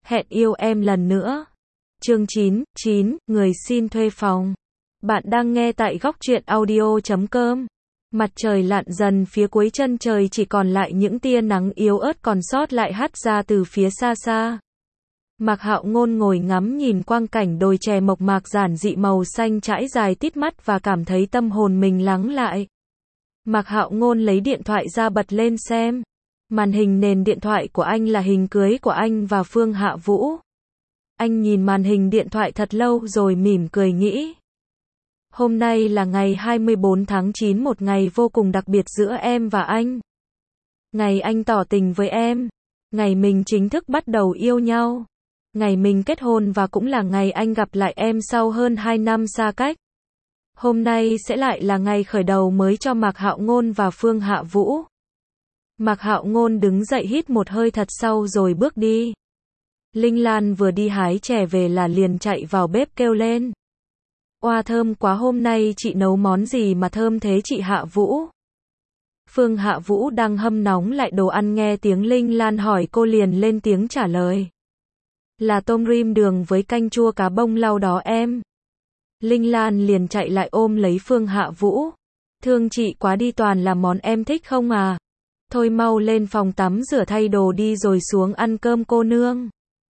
Hẹn yêu em lần nữa. Chương 9, người xin thuê phòng. Bạn đang nghe tại góc truyện audio.com. Mặt trời lặn dần phía cuối chân trời, chỉ còn lại những tia nắng yếu ớt còn sót lại hắt ra từ phía xa xa. Mạc Hạo Ngôn ngồi ngắm nhìn quang cảnh đồi chè mộc mạc giản dị màu xanh trải dài tít mắt và cảm thấy tâm hồn mình lắng lại. Mạc Hạo Ngôn lấy điện thoại ra bật lên xem. Màn hình nền điện thoại của anh là hình cưới của anh và Phương Hạ Vũ. Anh nhìn màn hình điện thoại thật lâu rồi mỉm cười nghĩ. Hôm nay là ngày 24 tháng 9, một ngày vô cùng đặc biệt giữa em và anh. Ngày anh tỏ tình với em. Ngày mình chính thức bắt đầu yêu nhau. Ngày mình kết hôn và cũng là ngày anh gặp lại em sau hơn 2 năm xa cách. Hôm nay sẽ lại là ngày khởi đầu mới cho Mạc Hạo Ngôn và Phương Hạ Vũ. Mạc Hạo Ngôn đứng dậy hít một hơi thật sâu rồi bước đi. Linh Lan vừa đi hái chè về là liền chạy vào bếp kêu lên. Oa, thơm quá, hôm nay chị nấu món gì mà thơm thế chị Hạ Vũ? Phương Hạ Vũ đang hâm nóng lại đồ ăn, nghe tiếng Linh Lan hỏi cô liền lên tiếng trả lời. Là tôm rim đường với canh chua cá bông lau đó em. Linh Lan liền chạy lại ôm lấy Phương Hạ Vũ. Thương chị quá đi, toàn là món em thích không à? Thôi mau lên phòng tắm rửa thay đồ đi rồi xuống ăn cơm cô nương.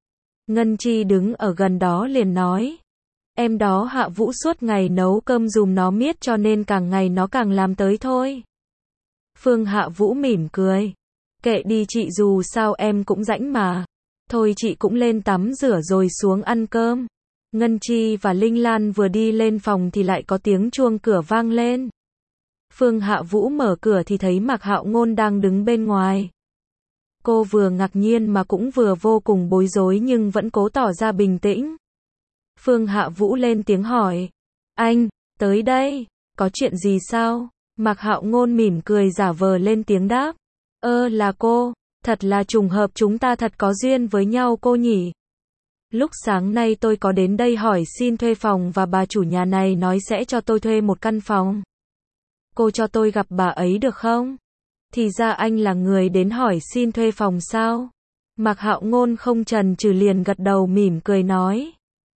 Ngân Chi đứng ở gần đó liền nói. Em đó Hạ Vũ suốt ngày nấu cơm dùm nó miết cho nên càng ngày nó càng làm tới thôi. Phương Hạ Vũ mỉm cười. Kệ đi chị, dù sao em cũng rãnh mà. Thôi chị cũng lên tắm rửa rồi xuống ăn cơm. Ngân Chi và Linh Lan vừa đi lên phòng thì lại có tiếng chuông cửa vang lên. Phương Hạ Vũ mở cửa thì thấy Mạc Hạo Ngôn đang đứng bên ngoài. Cô vừa ngạc nhiên mà cũng vừa vô cùng bối rối nhưng vẫn cố tỏ ra bình tĩnh. Phương Hạ Vũ lên tiếng hỏi. Anh, tới đây, có chuyện gì sao? Mạc Hạo Ngôn mỉm cười giả vờ lên tiếng đáp. Là cô, thật là trùng hợp, chúng ta thật có duyên với nhau cô nhỉ. Lúc sáng nay tôi có đến đây hỏi xin thuê phòng và bà chủ nhà này nói sẽ cho tôi thuê một căn phòng. Cô cho tôi gặp bà ấy được không? Thì ra anh là người đến hỏi xin thuê phòng sao? Mạc Hạo Ngôn không chần chừ liền gật đầu mỉm cười nói.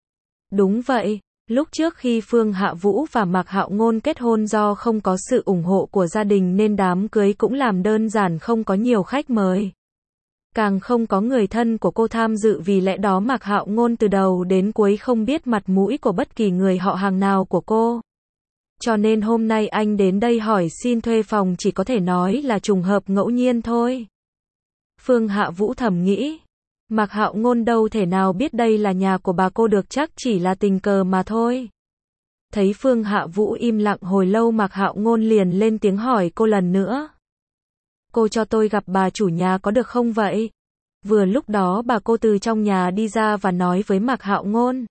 Đúng vậy, lúc trước khi Phương Hạ Vũ và Mạc Hạo Ngôn kết hôn, do không có sự ủng hộ của gia đình nên đám cưới cũng làm đơn giản, không có nhiều khách mời. Càng không có người thân của cô tham dự, vì lẽ đó Mạc Hạo Ngôn từ đầu đến cuối không biết mặt mũi của bất kỳ người họ hàng nào của cô. Cho nên hôm nay anh đến đây hỏi xin thuê phòng chỉ có thể nói là trùng hợp ngẫu nhiên thôi. Phương Hạ Vũ thầm nghĩ. Mạc Hạo Ngôn đâu thể nào biết đây là nhà của bà cô được, chắc chỉ là tình cờ mà thôi. Thấy Phương Hạ Vũ im lặng hồi lâu, Mạc Hạo Ngôn liền lên tiếng hỏi cô lần nữa. Cô cho tôi gặp bà chủ nhà có được không vậy? Vừa lúc đó bà cô từ trong nhà đi ra và nói với Mạc Hạo Ngôn.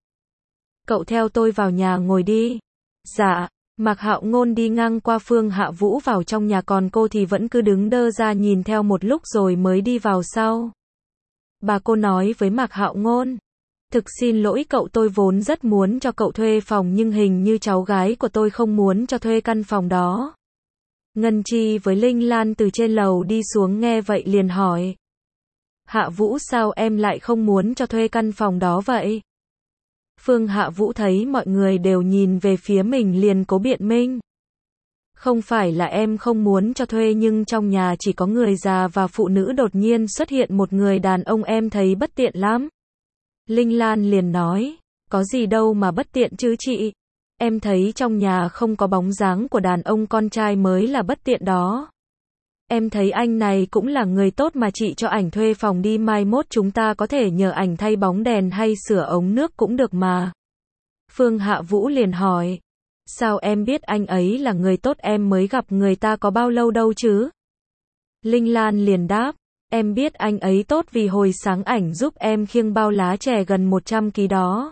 Cậu theo tôi vào nhà ngồi đi. Dạ. Mạc Hạo Ngôn đi ngang qua Phương Hạ Vũ vào trong nhà, còn cô thì vẫn cứ đứng đơ ra nhìn theo một lúc rồi mới đi vào sau. Bà cô nói với Mạc Hạo Ngôn. Thực xin lỗi cậu, tôi vốn rất muốn cho cậu thuê phòng nhưng hình như cháu gái của tôi không muốn cho thuê căn phòng đó. Ngân Chi với Linh Lan từ trên lầu đi xuống nghe vậy liền hỏi. Hạ Vũ, sao em lại không muốn cho thuê căn phòng đó vậy? Phương Hạ Vũ thấy mọi người đều nhìn về phía mình liền cố biện minh. Không phải là em không muốn cho thuê, nhưng trong nhà chỉ có người già và phụ nữ, đột nhiên xuất hiện một người đàn ông em thấy bất tiện lắm. Linh Lan liền nói, có gì đâu mà bất tiện chứ chị. Em thấy trong nhà không có bóng dáng của đàn ông con trai mới là bất tiện đó. Em thấy anh này cũng là người tốt mà, chị cho ảnh thuê phòng đi, mai mốt chúng ta có thể nhờ ảnh thay bóng đèn hay sửa ống nước cũng được mà. Phương Hạ Vũ liền hỏi. Sao em biết anh ấy là người tốt, em mới gặp người ta có bao lâu đâu chứ? Linh Lan liền đáp. Em biết anh ấy tốt vì hồi sáng ảnh giúp em khiêng bao lá chè gần 100 kg đó.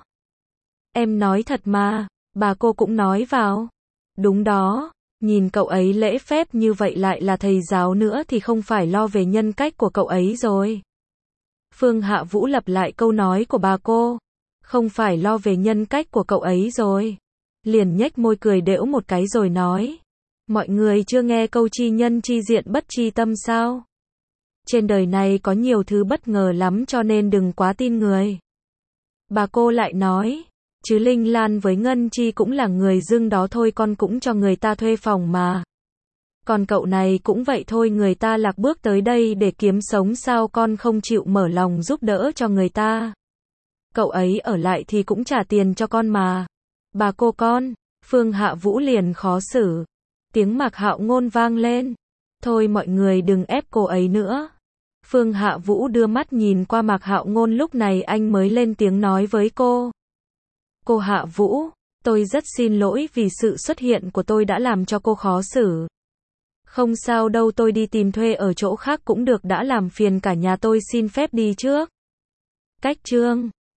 Em nói thật mà, bà cô cũng nói vào. Đúng đó, nhìn cậu ấy lễ phép như vậy, lại là thầy giáo nữa thì không phải lo về nhân cách của cậu ấy rồi. Phương Hạ Vũ lặp lại câu nói của bà cô. Không phải lo về nhân cách của cậu ấy rồi. Liền nhếch môi cười đễu một cái rồi nói. Mọi người chưa nghe câu chi nhân chi diện bất chi tâm sao? Trên đời này có nhiều thứ bất ngờ lắm cho nên đừng quá tin người. Bà cô lại nói, chứ Linh Lan với Ngân Chi cũng là người dưng đó thôi, con cũng cho người ta thuê phòng mà. Còn cậu này cũng vậy thôi, người ta lạc bước tới đây để kiếm sống sao con không chịu mở lòng giúp đỡ cho người ta. Cậu ấy ở lại thì cũng trả tiền cho con mà. Bà cô con, Phương Hạ Vũ liền khó xử. Tiếng Mạc Hạo Ngôn vang lên. Thôi mọi người đừng ép cô ấy nữa. Phương Hạ Vũ đưa mắt nhìn qua Mạc Hạo Ngôn, lúc này anh mới lên tiếng nói với cô. Cô Hạ Vũ, tôi rất xin lỗi vì sự xuất hiện của tôi đã làm cho cô khó xử. Không sao đâu, tôi đi tìm thuê ở chỗ khác cũng được, đã làm phiền cả nhà, tôi xin phép đi trước. Cách chương